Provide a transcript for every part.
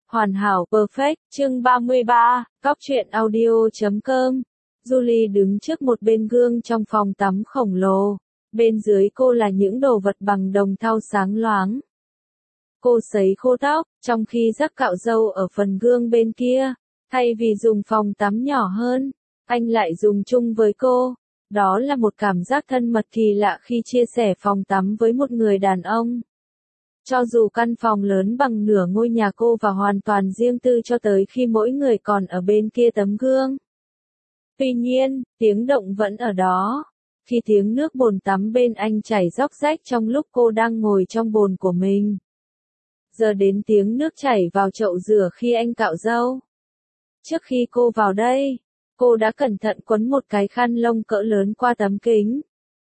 Hoàn hảo perfect, chương 33, cóc truyện audio.com. Julie đứng trước một bên gương trong phòng tắm khổng lồ. Bên dưới cô là những đồ vật bằng đồng thau sáng loáng. Cô sấy khô tóc, trong khi rắc cạo râu ở phần gương bên kia. Thay vì dùng phòng tắm nhỏ hơn, anh lại dùng chung với cô. Đó là một cảm giác thân mật kỳ lạ khi chia sẻ phòng tắm với một người đàn ông. Cho dù căn phòng lớn bằng nửa ngôi nhà cô và hoàn toàn riêng tư cho tới khi mỗi người còn ở bên kia tấm gương. Tuy nhiên, tiếng động vẫn ở đó. Khi tiếng nước bồn tắm bên anh chảy róc rách trong lúc cô đang ngồi trong bồn của mình. Giờ đến tiếng nước chảy vào chậu rửa khi anh cạo râu. Trước khi cô vào đây, cô đã cẩn thận quấn một cái khăn lông cỡ lớn qua tấm kính.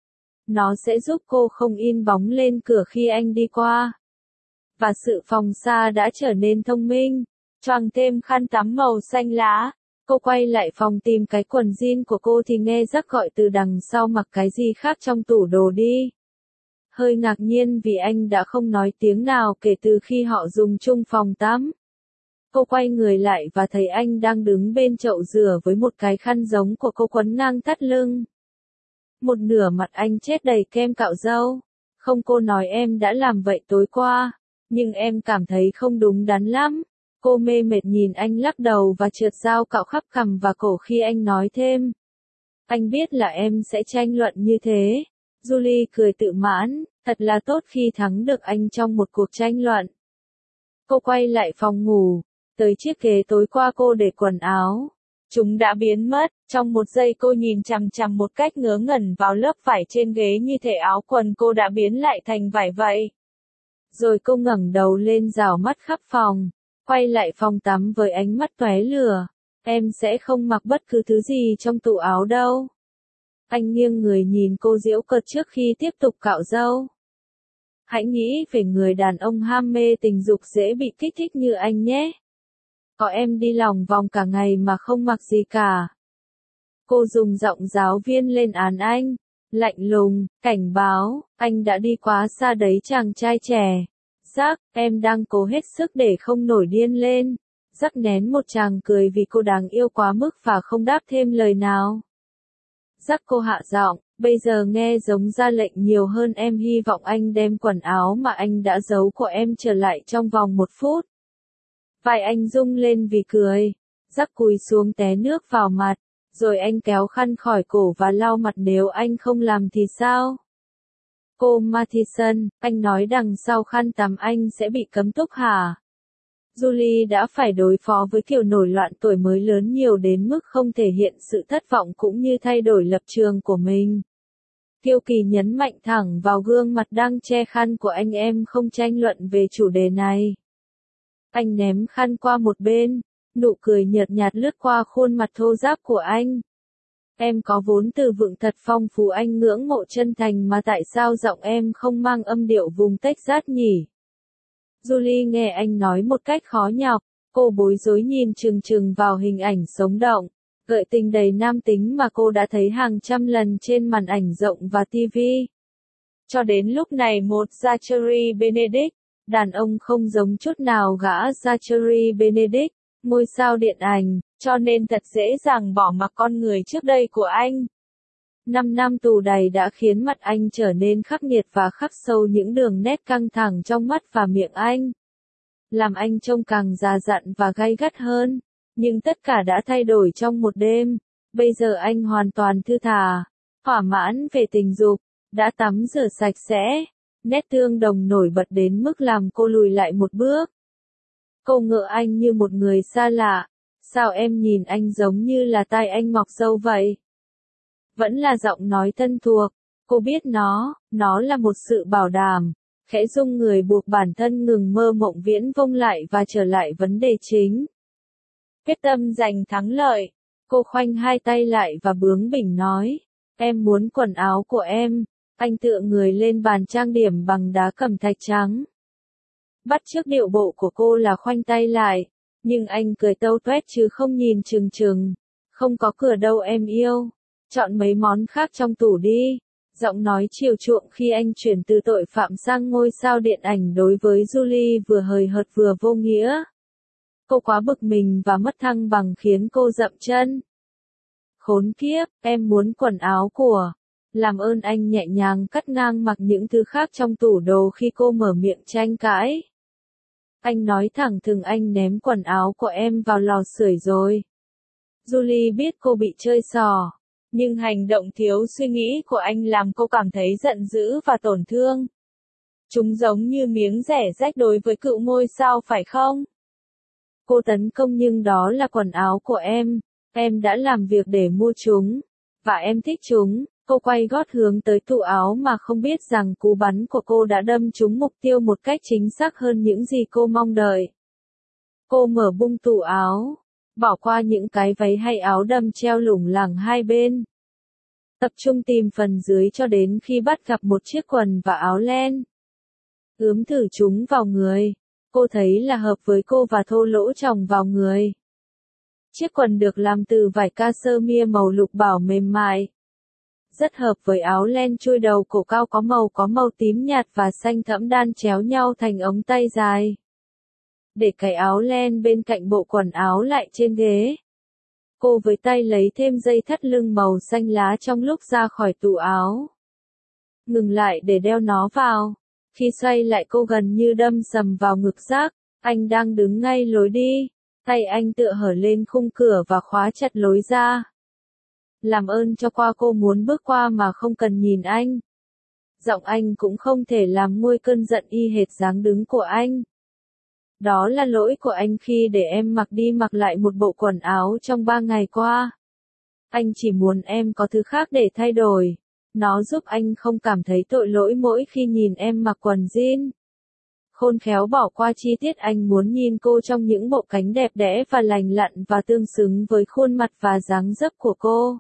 Nó sẽ giúp cô không in bóng lên cửa khi anh đi qua. Và sự phòng xa đã trở nên thông minh. Choàng thêm khăn tắm màu xanh lá. Cô quay lại phòng tìm cái quần jean của cô thì nghe Jack gọi từ đằng sau mặc cái gì khác trong tủ đồ đi. Hơi ngạc nhiên vì anh đã không nói tiếng nào kể từ khi họ dùng chung phòng tắm. Cô quay người lại và thấy anh đang đứng bên chậu rửa với một cái khăn giống của cô quấn ngang thắt lưng. Một nửa mặt anh chết đầy kem cạo râu. Không, cô nói em đã làm vậy tối qua. Nhưng em cảm thấy không đúng đắn lắm. Cô mê mệt nhìn anh lắc đầu và trượt dao cạo khắp cằm và cổ khi anh nói thêm. Anh biết là em sẽ tranh luận như thế. Julie cười tự mãn, thật là tốt khi thắng được anh trong một cuộc tranh luận. Cô quay lại phòng ngủ, tới chiếc ghế tối qua cô để quần áo. Chúng đã biến mất, trong một giây cô nhìn chằm chằm một cách ngớ ngẩn vào lớp vải trên ghế như thể áo quần cô đã biến lại thành vải vậy. Rồi cô ngẩng đầu lên rảo mắt khắp phòng, quay lại phòng tắm với ánh mắt tóe lửa. Em sẽ không mặc bất cứ thứ gì trong tủ áo đâu. Anh nghiêng người nhìn cô giễu cợt trước khi tiếp tục cạo râu. Hãy nghĩ về người đàn ông ham mê tình dục dễ bị kích thích như anh nhé. Có em đi lòng vòng cả ngày mà không mặc gì cả. Cô dùng giọng giáo viên lên án anh. Lạnh lùng, cảnh báo, anh đã đi quá xa đấy chàng trai trẻ. Jack, em đang cố hết sức để không nổi điên lên. Jack nén một tràng cười vì cô đáng yêu quá mức và không đáp thêm lời nào. Jack, cô hạ giọng, bây giờ nghe giống ra lệnh nhiều hơn, em hy vọng anh đem quần áo mà anh đã giấu của em trở lại trong vòng 1 phút. Vai anh rung lên vì cười. Jack cúi xuống té nước vào mặt. Rồi anh kéo khăn khỏi cổ và lau mặt. Nếu anh không làm thì sao? Cô Mathison, anh nói đằng sau khăn tắm anh sẽ bị cấm túc hả? Julie đã phải đối phó với kiểu nổi loạn tuổi mới lớn nhiều đến mức không thể hiện sự thất vọng cũng như thay đổi lập trường của mình. Kiêu kỳ nhấn mạnh thẳng vào gương mặt đang che khăn của anh, em không tranh luận về chủ đề này. Anh ném khăn qua một bên, nụ cười nhợt nhạt lướt qua khuôn mặt thô ráp của anh. Em có vốn từ vựng thật phong phú, anh ngưỡng mộ chân thành, mà tại sao giọng em không mang âm điệu vùng Texas nhỉ? Julie nghe anh nói một cách khó nhọc, cô bối rối nhìn chừng chừng vào hình ảnh sống động, gợi tình đầy nam tính mà cô đã thấy hàng trăm lần trên màn ảnh rộng và TV. Cho đến lúc này một Zachary Benedict, đàn ông không giống chút nào gã Zachary Benedict, ngôi sao điện ảnh, cho nên thật dễ dàng bỏ mặc con người trước đây của anh. 5 năm tù đầy đã khiến mặt anh trở nên khắc nghiệt và khắc sâu những đường nét căng thẳng trong mắt và miệng anh. Làm anh trông càng già dặn và gay gắt hơn. Nhưng tất cả đã thay đổi trong một đêm. Bây giờ anh hoàn toàn thư thả, thỏa mãn về tình dục, đã tắm rửa sạch sẽ. Nét tương đồng nổi bật đến mức làm cô lùi lại một bước. Cô ngỡ anh như một người xa lạ. Sao em nhìn anh giống như là tai anh mọc râu vậy? Vẫn là giọng nói thân thuộc. Cô biết nó là một sự bảo đảm. Khẽ rung người buộc bản thân ngừng mơ mộng viễn vông lại và trở lại vấn đề chính. Quyết tâm giành thắng lợi. Cô khoanh hai tay lại và bướng bỉnh nói. Em muốn quần áo của em. Anh tựa người lên bàn trang điểm bằng đá cẩm thạch trắng. Bắt chước điệu bộ của cô là khoanh tay lại. Nhưng anh cười tâu tuét chứ không nhìn chừng chừng. Không có cửa đâu em yêu. Chọn mấy món khác trong tủ đi. Giọng nói chiều chuộng khi anh chuyển từ tội phạm sang ngôi sao điện ảnh đối với Julie vừa hời hợt vừa vô nghĩa. Cô quá bực mình và mất thăng bằng khiến cô dậm chân. Khốn kiếp, em muốn quần áo của. Làm ơn anh nhẹ nhàng cắt ngang mặc những thứ khác trong tủ đồ khi cô mở miệng tranh cãi. Anh nói thẳng thừng anh ném quần áo của em vào lò sưởi rồi. Julie biết cô bị chơi xỏ, nhưng hành động thiếu suy nghĩ của anh làm cô cảm thấy giận dữ và tổn thương. Chúng giống như miếng rẻ rách đối với cựu ngôi sao phải không? Cô tấn công nhưng đó là quần áo của em đã làm việc để mua chúng, và em thích chúng. Cô quay gót hướng tới tủ áo mà không biết rằng cú bắn của cô đã đâm trúng mục tiêu một cách chính xác hơn những gì cô mong đợi. Cô mở bung tủ áo, bỏ qua những cái váy hay áo đầm treo lủng lẳng hai bên. Tập trung tìm phần dưới cho đến khi bắt gặp một chiếc quần và áo len. Ướm thử chúng vào người. Cô thấy là hợp với cô và thô lỗ chồng vào người. Chiếc quần được làm từ vải cashmere màu lục bảo mềm mại. Rất hợp với áo len chui đầu cổ cao có màu tím nhạt và xanh thẫm đan chéo nhau thành ống tay dài. Để cái áo len bên cạnh bộ quần áo lại trên ghế. Cô với tay lấy thêm dây thắt lưng màu xanh lá trong lúc ra khỏi tủ áo. Ngừng lại để đeo nó vào. Khi xoay lại cô gần như đâm sầm vào ngực Jack. Anh đang đứng ngay lối đi. Tay anh tựa hở lên khung cửa và khóa chặt lối ra. Làm ơn cho qua, cô muốn bước qua mà không cần nhìn anh. Giọng anh cũng không thể làm nguôi cơn giận y hệt dáng đứng của anh. Đó là lỗi của anh khi để em mặc đi mặc lại một bộ quần áo trong 3 ngày qua. Anh chỉ muốn em có thứ khác để thay đổi. Nó giúp anh không cảm thấy tội lỗi mỗi khi nhìn em mặc quần jean. Khôn khéo bỏ qua chi tiết anh muốn nhìn cô trong những bộ cánh đẹp đẽ và lành lặn và tương xứng với khuôn mặt và dáng dấp của cô.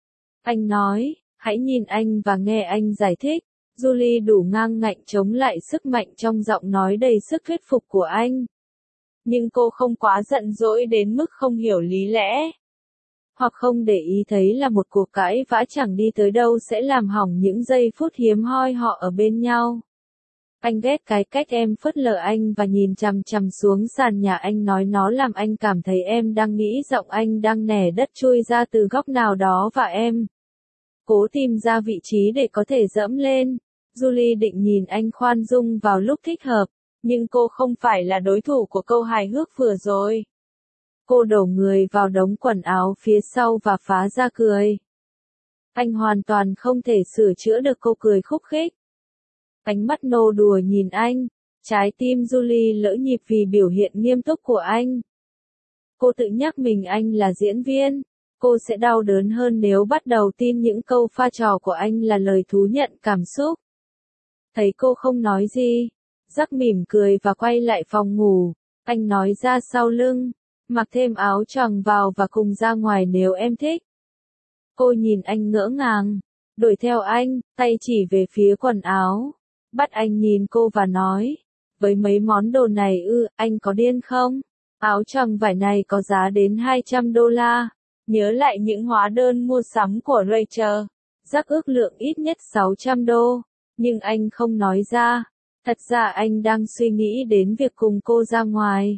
Anh nói, hãy nhìn anh và nghe anh giải thích. Julie đủ ngang ngạnh chống lại sức mạnh trong giọng nói đầy sức thuyết phục của anh. Nhưng cô không quá giận dỗi đến mức không hiểu lý lẽ. Hoặc không để ý thấy là một cuộc cãi vã chẳng đi tới đâu sẽ làm hỏng những giây phút hiếm hoi họ ở bên nhau. Anh ghét cái cách em phớt lờ anh và nhìn chằm chằm xuống sàn nhà anh nói nó làm anh cảm thấy em đang nghĩ giọng anh đang nẻ đất chui ra từ góc nào đó và em cố tìm ra vị trí để có thể dẫm lên. Julie định nhìn anh khoan dung vào lúc thích hợp, nhưng cô không phải là đối thủ của câu hài hước vừa rồi. Cô đổ người vào đống quần áo phía sau và phá ra cười. Anh hoàn toàn không thể sửa chữa được cô cười khúc khích. Ánh mắt nô đùa nhìn anh, trái tim Julie lỡ nhịp vì biểu hiện nghiêm túc của anh. Cô tự nhắc mình anh là diễn viên. Cô sẽ đau đớn hơn nếu bắt đầu tin những câu pha trò của anh là lời thú nhận cảm xúc. Thấy cô không nói gì, Jack mỉm cười và quay lại phòng ngủ. Anh nói ra sau lưng, mặc thêm áo choàng vào và cùng ra ngoài nếu em thích. Cô nhìn anh ngỡ ngàng, đuổi theo anh, tay chỉ về phía quần áo. Bắt anh nhìn cô và nói, với mấy món đồ này anh có điên không? Áo choàng vải này có giá đến $200. Nhớ lại những hóa đơn mua sắm của Rachel. Jack ước lượng ít nhất $600, nhưng anh không nói ra. Thật ra anh đang suy nghĩ đến việc cùng cô ra ngoài.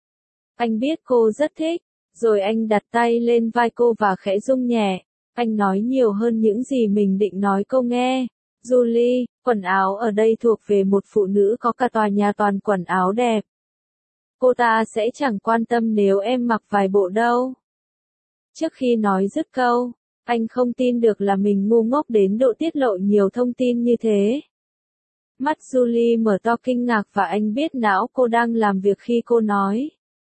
Anh biết cô rất thích, rồi anh đặt tay lên vai cô và khẽ rung nhẹ. Anh nói nhiều hơn những gì mình định nói cô nghe. Julie, quần áo ở đây thuộc về một phụ nữ có cả tòa nhà toàn quần áo đẹp. Cô ta sẽ chẳng quan tâm nếu em mặc vài bộ đâu. Trước khi nói dứt câu, anh không tin được là mình ngu ngốc đến độ tiết lộ nhiều thông tin như thế. Mắt Julie mở to kinh ngạc và anh biết não cô đang làm việc khi cô nói.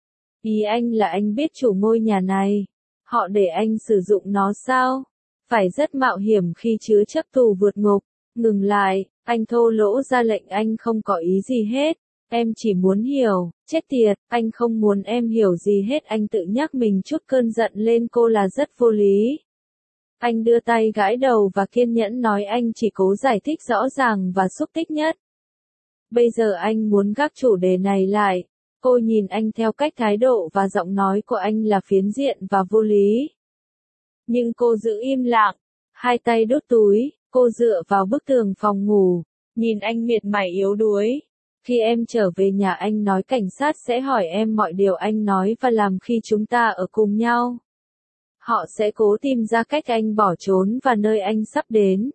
Ý anh là anh biết chủ ngôi nhà này. Họ để anh sử dụng nó sao? Phải rất mạo hiểm khi chứa chấp tù vượt ngục. Ngừng lại, anh thô lỗ ra lệnh anh không có ý gì hết. Em chỉ muốn hiểu, chết tiệt, anh không muốn em hiểu gì hết. Anh tự nhắc mình chút cơn giận lên cô là rất vô lý. Anh đưa tay gãi đầu và kiên nhẫn nói anh chỉ cố giải thích rõ ràng và xúc tích nhất. Bây giờ anh muốn gác chủ đề này lại. Cô nhìn anh theo cách thái độ và giọng nói của anh là phiến diện và vô lý. Nhưng cô giữ im lặng, hai tay đút túi, cô dựa vào bức tường phòng ngủ, nhìn anh miệt mài yếu đuối. Khi em trở về nhà anh nói cảnh sát sẽ hỏi em mọi điều anh nói và làm khi chúng ta ở cùng nhau. Họ sẽ cố tìm ra cách anh bỏ trốn và nơi anh sắp đến.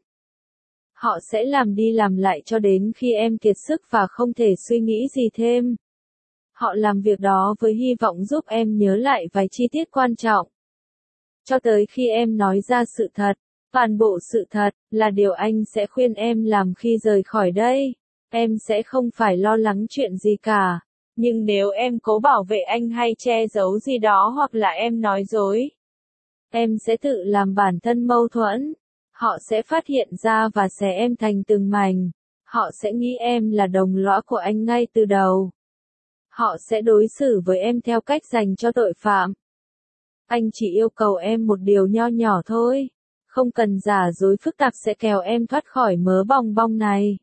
Họ sẽ làm đi làm lại cho đến khi em kiệt sức và không thể suy nghĩ gì thêm. Họ làm việc đó với hy vọng giúp em nhớ lại vài chi tiết quan trọng. Cho tới khi em nói ra sự thật, toàn bộ sự thật, là điều anh sẽ khuyên em làm khi rời khỏi đây. Em sẽ không phải lo lắng chuyện gì cả. Nhưng nếu em cố bảo vệ anh hay che giấu gì đó hoặc là em nói dối, em sẽ tự làm bản thân mâu thuẫn. Họ sẽ phát hiện ra và xé em thành từng mảnh. Họ sẽ nghĩ em là đồng lõa của anh ngay từ đầu. Họ sẽ đối xử với em theo cách dành cho tội phạm. Anh chỉ yêu cầu em một điều nho nhỏ thôi. Không cần giả dối phức tạp sẽ kéo em thoát khỏi mớ bong bong này.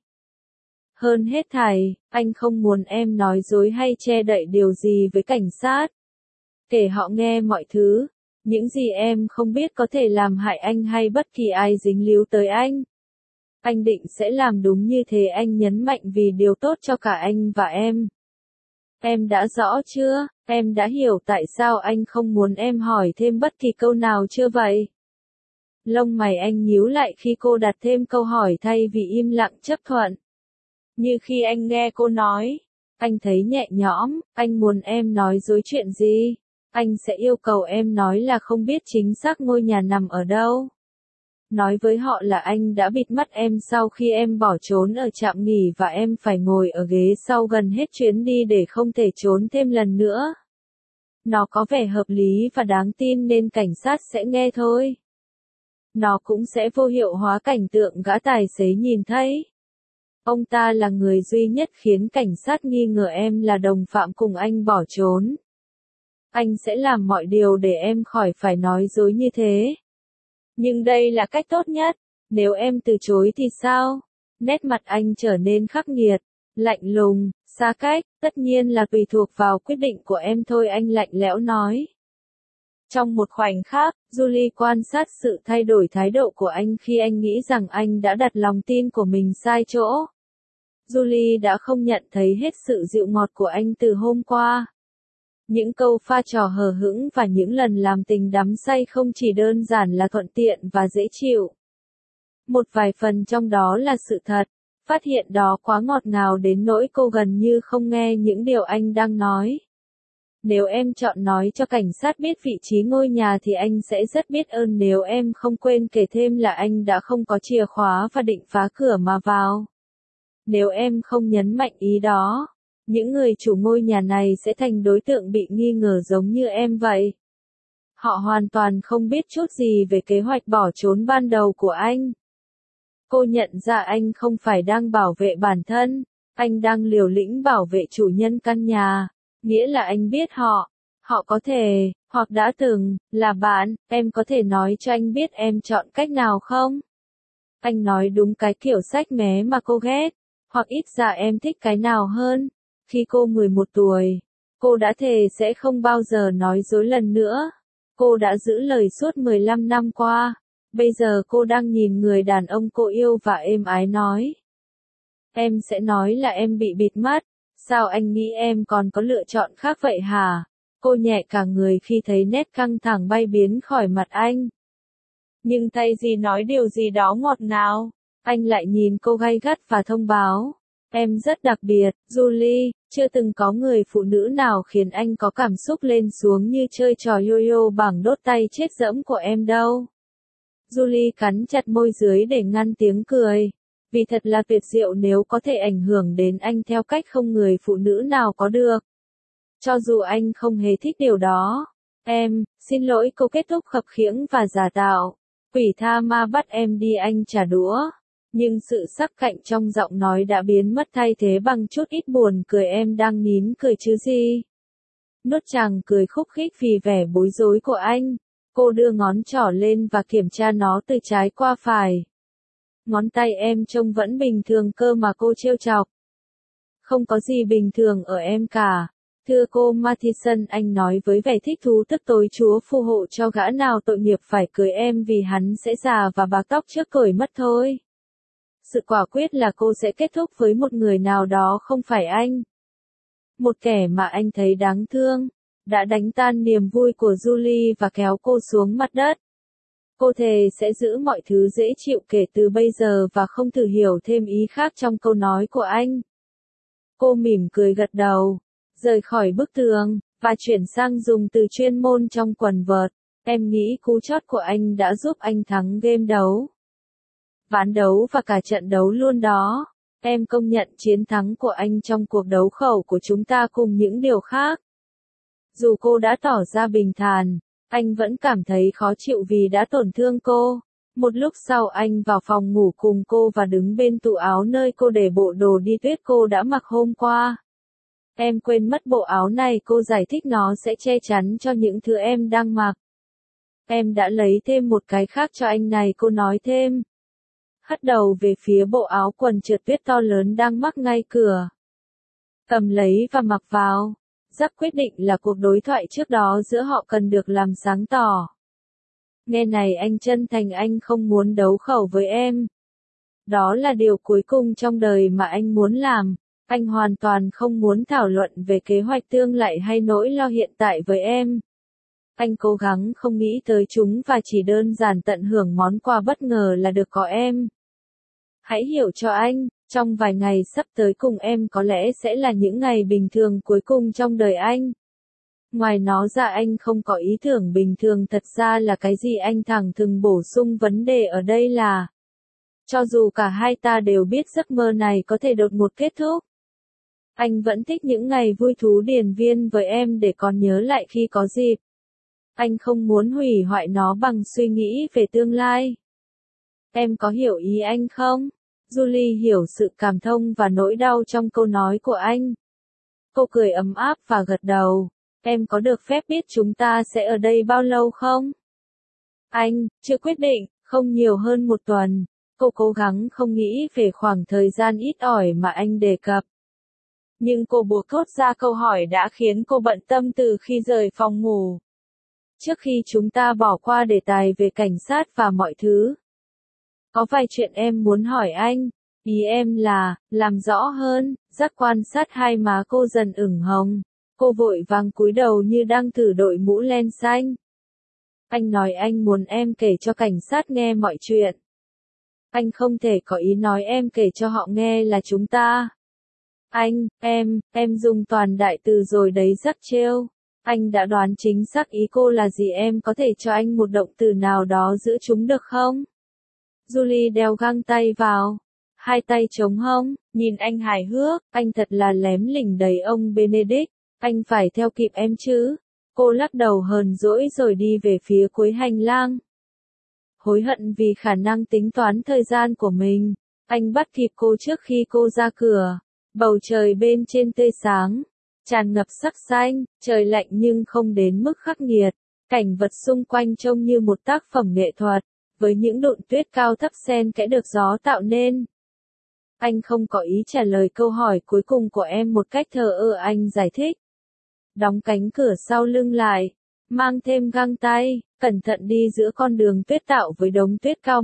Hơn hết thảy, anh không muốn em nói dối hay che đậy điều gì với cảnh sát. Kể họ nghe mọi thứ. Những gì em không biết có thể làm hại anh hay bất kỳ ai dính líu tới anh. Anh định sẽ làm đúng như thế, anh nhấn mạnh, vì điều tốt cho cả anh và em. Em đã rõ chưa? Em đã hiểu tại sao anh không muốn em hỏi thêm bất kỳ câu nào chưa vậy? Lông mày anh nhíu lại khi cô đặt thêm câu hỏi thay vì im lặng chấp thuận. Như khi anh nghe cô nói, anh thấy nhẹ nhõm. Anh muốn em nói dối chuyện gì? Anh sẽ yêu cầu em nói là không biết chính xác ngôi nhà nằm ở đâu. Nói với họ là anh đã bịt mắt em sau khi em bỏ trốn ở trạm nghỉ và em phải ngồi ở ghế sau gần hết chuyến đi để không thể trốn thêm lần nữa. Nó có vẻ hợp lý và đáng tin nên cảnh sát sẽ nghe thôi. Nó cũng sẽ vô hiệu hóa cảnh tượng gã tài xế nhìn thấy. Ông ta là người duy nhất khiến cảnh sát nghi ngờ em là đồng phạm cùng anh bỏ trốn. Anh sẽ làm mọi điều để em khỏi phải nói dối như thế. Nhưng đây là cách tốt nhất. Nếu em từ chối thì sao? Nét mặt anh trở nên khắc nghiệt, lạnh lùng, xa cách. Tất nhiên là tùy thuộc vào quyết định của em thôi, anh lạnh lẽo nói. Trong một khoảnh khắc, Julie quan sát sự thay đổi thái độ của anh khi anh nghĩ rằng anh đã đặt lòng tin của mình sai chỗ. Julie đã không nhận thấy hết sự dịu ngọt của anh từ hôm qua. Những câu pha trò hờ hững và những lần làm tình đắm say không chỉ đơn giản là thuận tiện và dễ chịu. Một vài phần trong đó là sự thật. Phát hiện đó quá ngọt ngào đến nỗi cô gần như không nghe những điều anh đang nói. Nếu em chọn nói cho cảnh sát biết vị trí ngôi nhà thì anh sẽ rất biết ơn nếu em không quên kể thêm là anh đã không có chìa khóa và định phá cửa mà vào. Nếu em không nhấn mạnh ý đó, những người chủ ngôi nhà này sẽ thành đối tượng bị nghi ngờ giống như em vậy. Họ hoàn toàn không biết chút gì về kế hoạch bỏ trốn ban đầu của anh. Cô nhận ra anh không phải đang bảo vệ bản thân, anh đang liều lĩnh bảo vệ chủ nhân căn nhà, nghĩa là anh biết họ có thể, hoặc đã từng, là bạn. Em có thể nói cho anh biết em chọn cách nào không? Anh nói đúng cái kiểu sách mé mà cô ghét, hoặc ít ra em thích cái nào hơn. Khi cô 11 tuổi, cô đã thề sẽ không bao giờ nói dối lần nữa. Cô đã giữ lời suốt 15 năm qua. Bây giờ cô đang nhìn người đàn ông cô yêu và êm ái nói. Em sẽ nói là em bị bịt mắt. Sao anh nghĩ em còn có lựa chọn khác vậy hả? Cô nhẹ cả người khi thấy nét căng thẳng bay biến khỏi mặt anh. Nhưng thay vì nói điều gì đó ngọt ngào, anh lại nhìn cô gay gắt và thông báo. Em rất đặc biệt, Julie, chưa từng có người phụ nữ nào khiến anh có cảm xúc lên xuống như chơi trò yo-yo bằng đốt tay chết dẫm của em đâu. Julie cắn chặt môi dưới để ngăn tiếng cười. Vì thật là tuyệt diệu nếu có thể ảnh hưởng đến anh theo cách không người phụ nữ nào có được. Cho dù anh không hề thích điều đó. Em, xin lỗi, cô kết thúc khập khiễng và giả tạo. Quỷ tha ma bắt em đi, anh trả đũa. Nhưng sự sắc cạnh trong giọng nói đã biến mất thay thế bằng chút ít buồn cười. Em đang nín cười chứ gì? Nuốt chàng cười khúc khích vì vẻ bối rối của anh. Cô đưa ngón trỏ lên và kiểm tra nó từ trái qua phải. Ngón tay em trông vẫn bình thường cơ mà, cô trêu chọc. Không có gì bình thường ở em cả. Thưa cô Mathison, anh nói với vẻ thích thú, tức tối Chúa phù hộ cho gã nào tội nghiệp phải cưới em vì hắn sẽ già và bạc tóc trước tuổi mất thôi. sự quả quyết là cô sẽ kết thúc với một người nào đó không phải anh. Một kẻ mà anh thấy đáng thương, đã đánh tan niềm vui của Julie và kéo cô xuống mặt đất. Cô thề sẽ giữ mọi thứ dễ chịu kể từ bây giờ và không thử hiểu thêm ý khác trong câu nói của anh. Cô mỉm cười gật đầu, rời khỏi bức tường, và chuyển sang dùng từ chuyên môn trong quần vợt. Em nghĩ cú chót của anh đã giúp anh thắng game đấu, ván đấu và cả trận đấu luôn đó. Em công nhận chiến thắng của anh trong cuộc đấu khẩu của chúng ta cùng những điều khác. Dù cô đã tỏ ra bình thản, anh vẫn cảm thấy khó chịu vì đã tổn thương cô. Một lúc sau anh vào phòng ngủ cùng cô và đứng bên tủ áo nơi cô để bộ đồ đi tuyết cô đã mặc hôm qua. Em quên mất bộ áo này, cô giải thích, nó sẽ che chắn cho những thứ em đang mặc. Em đã lấy thêm một cái khác cho anh này, cô nói thêm. Hất đầu về phía bộ áo quần trượt tuyết to lớn đang mắc ngay cửa. Cầm lấy và mặc vào. Jack quyết định là cuộc đối thoại trước đó giữa họ cần được làm sáng tỏ. Nghe này, anh chân thành, anh không muốn đấu khẩu với em. Đó là điều cuối cùng trong đời mà anh muốn làm. Anh hoàn toàn không muốn thảo luận về kế hoạch tương lai hay nỗi lo hiện tại với em. Anh cố gắng không nghĩ tới chúng và chỉ đơn giản tận hưởng món quà bất ngờ là được có em. Hãy hiểu cho anh, trong vài ngày sắp tới cùng em có lẽ sẽ là những ngày bình thường cuối cùng trong đời anh. Ngoài nó ra anh không có ý tưởng bình thường thật ra là cái gì. Anh thẳng thừng bổ sung, vấn đề ở đây là, cho dù cả hai ta đều biết giấc mơ này có thể đột ngột kết thúc, anh vẫn thích những ngày vui thú điền viên với em để còn nhớ lại khi có dịp. Anh không muốn hủy hoại nó bằng suy nghĩ về tương lai. Em có hiểu ý anh không? Julie hiểu sự cảm thông và nỗi đau trong câu nói của anh. Cô cười ấm áp và gật đầu. Em có được phép biết chúng ta sẽ ở đây bao lâu không? Anh, chưa quyết định, không nhiều hơn một tuần. Cô cố gắng không nghĩ về khoảng thời gian ít ỏi mà anh đề cập. Nhưng cô buộc thốt ra câu hỏi đã khiến cô bận tâm từ khi rời phòng ngủ. Trước khi chúng ta bỏ qua đề tài về cảnh sát và mọi thứ, có vài chuyện em muốn hỏi anh. Ý em là, làm rõ hơn. Jack quan sát hai má cô dần ửng hồng. Cô vội vàng cúi đầu như đang thử đội mũ len xanh. Anh nói anh muốn em kể cho cảnh sát nghe mọi chuyện. Anh không thể có ý nói em kể cho họ nghe là chúng ta. Anh, em dùng toàn đại từ rồi đấy Jack trêu. Anh đã đoán chính xác ý cô là gì. Em có thể cho anh một động từ nào đó giữa chúng được không? Julie đeo găng tay vào. Hai tay chống hông, nhìn anh hài hước, anh thật là lém lỉnh đầy ông Benedict. Anh phải theo kịp em chứ. Cô lắc đầu hờn dỗi rồi đi về phía cuối hành lang. Hối hận vì khả năng tính toán thời gian của mình. Anh bắt kịp cô trước khi cô ra cửa. Bầu trời bên trên tươi sáng, tràn ngập sắc xanh, trời lạnh nhưng không đến mức khắc nghiệt. Cảnh vật xung quanh trông như một tác phẩm nghệ thuật, với những đụn tuyết cao thấp xen kẽ được gió tạo nên. Anh không có ý trả lời câu hỏi cuối cùng của em một cách thờ ơ, anh giải thích. Đóng cánh cửa sau lưng lại, mang thêm găng tay, cẩn thận đi giữa con đường tuyết tạo với đống tuyết cao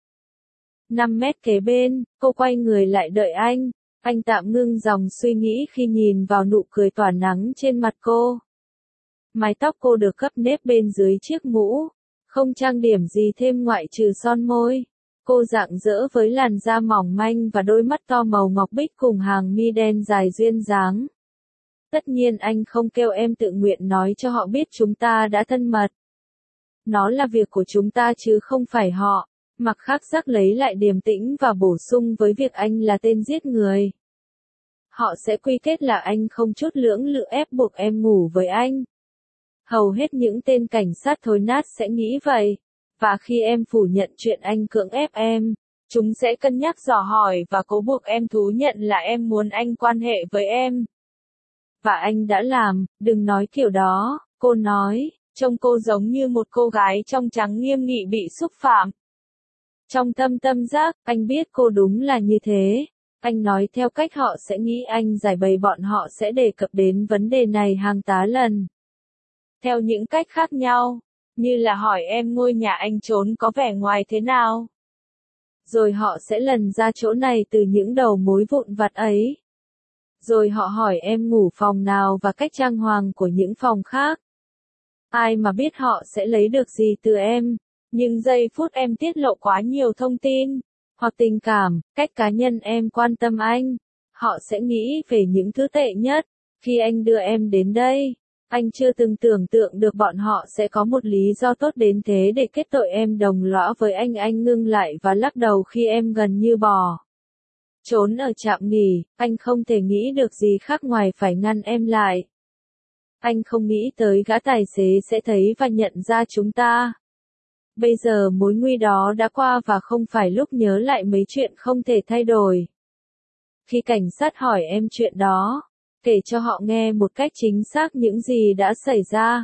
1,5 mét kế bên. Cô quay người lại đợi anh. Anh tạm ngưng dòng suy nghĩ khi nhìn vào nụ cười tỏa nắng trên mặt cô. Mái tóc cô được gấp nếp bên dưới chiếc mũ, không trang điểm gì thêm ngoại trừ son môi. Cô rạng rỡ với làn da mỏng manh và đôi mắt to màu ngọc bích cùng hàng mi đen dài duyên dáng. Tất nhiên anh không kêu em tự nguyện nói cho họ biết chúng ta đã thân mật. Nó là việc của chúng ta chứ không phải họ. Mặt khác Jack lấy lại điềm tĩnh và bổ sung, với việc anh là tên giết người, họ sẽ quy kết là anh không chút lưỡng lự ép buộc em ngủ với anh. Hầu hết những tên cảnh sát thối nát sẽ nghĩ vậy. Và khi em phủ nhận chuyện anh cưỡng ép em, chúng sẽ cân nhắc dò hỏi và cố buộc em thú nhận là em muốn anh quan hệ với em. Và anh đã làm. Đừng nói kiểu đó, cô nói. Trông cô giống như một cô gái trong trắng nghiêm nghị bị xúc phạm. Trong thâm tâm Jack, anh biết cô đúng là như thế. Anh nói theo cách họ sẽ nghĩ anh giải bày, bọn họ sẽ đề cập đến vấn đề này hàng tá lần. Theo những cách khác nhau, như là hỏi em ngôi nhà anh trốn có vẻ ngoài thế nào. Rồi họ sẽ lần ra chỗ này từ những đầu mối vụn vặt ấy. Rồi họ hỏi em ngủ phòng nào và cách trang hoàng của những phòng khác. Ai mà biết họ sẽ lấy được gì từ em. Nhưng giây phút em tiết lộ quá nhiều thông tin, hoặc tình cảm, cách cá nhân em quan tâm anh, họ sẽ nghĩ về những thứ tệ nhất. Khi anh đưa em đến đây, anh chưa từng tưởng tượng được bọn họ sẽ có một lý do tốt đến thế để kết tội em đồng lõa với anh. Anh ngưng lại và lắc đầu khi em gần như bỏ trốn ở trạm nghỉ. Anh không thể nghĩ được gì khác ngoài phải ngăn em lại. Anh không nghĩ tới gã tài xế sẽ thấy và nhận ra chúng ta. Bây giờ mối nguy đó đã qua và không phải lúc nhớ lại mấy chuyện không thể thay đổi. Khi cảnh sát hỏi em chuyện đó, kể cho họ nghe một cách chính xác những gì đã xảy ra.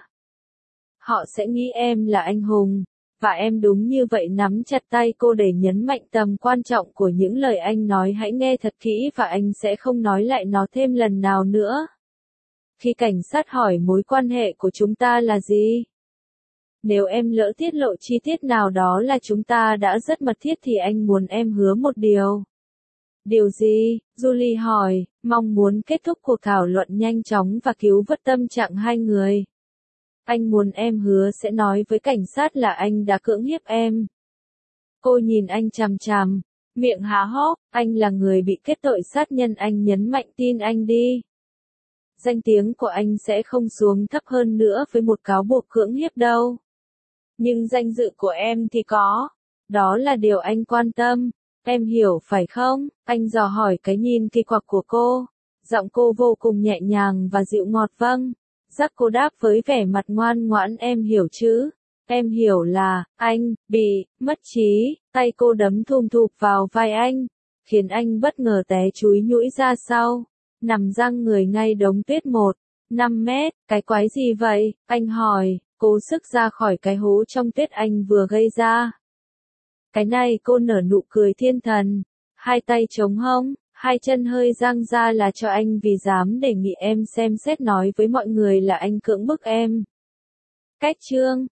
Họ sẽ nghĩ em là anh hùng, và em đúng như vậy. Nắm chặt tay cô để nhấn mạnh tầm quan trọng của những lời anh nói. Hãy nghe thật kỹ và anh sẽ không nói lại nó thêm lần nào nữa. Khi cảnh sát hỏi mối quan hệ của chúng ta là gì? Nếu em lỡ tiết lộ chi tiết nào đó là chúng ta đã rất mật thiết thì anh muốn em hứa một điều. Điều gì? Julie hỏi, mong muốn kết thúc cuộc thảo luận nhanh chóng và cứu vớt tâm trạng hai người. Anh muốn em hứa sẽ nói với cảnh sát là anh đã cưỡng hiếp em. Cô nhìn anh chằm chằm, miệng há hốc. Anh là người bị kết tội sát nhân. Anh nhấn mạnh, tin anh đi. Danh tiếng của anh sẽ không xuống thấp hơn nữa với một cáo buộc cưỡng hiếp đâu. Nhưng danh dự của em thì có. Đó là điều anh quan tâm. Em hiểu phải không? Anh dò hỏi cái nhìn kỳ quặc của cô. Giọng cô vô cùng nhẹ nhàng và dịu ngọt. Vâng. Giác cô đáp với vẻ mặt ngoan ngoãn. Em hiểu chứ? Em hiểu là, anh, bị, mất trí. Tay cô đấm thùm thụp vào vai anh, khiến anh bất ngờ té chúi nhũi ra sau. Nằm giăng người ngay đống tuyết 1,5 mét. Cái quái gì vậy? Anh hỏi, cố sức ra khỏi cái hố trong tuyết anh vừa gây ra. Cái này. Cô nở nụ cười thiên thần. Hai tay chống hông, hai chân hơi dang ra là cho anh vì dám đề nghị em xem xét nói với mọi người là anh cưỡng bức em. Cách chương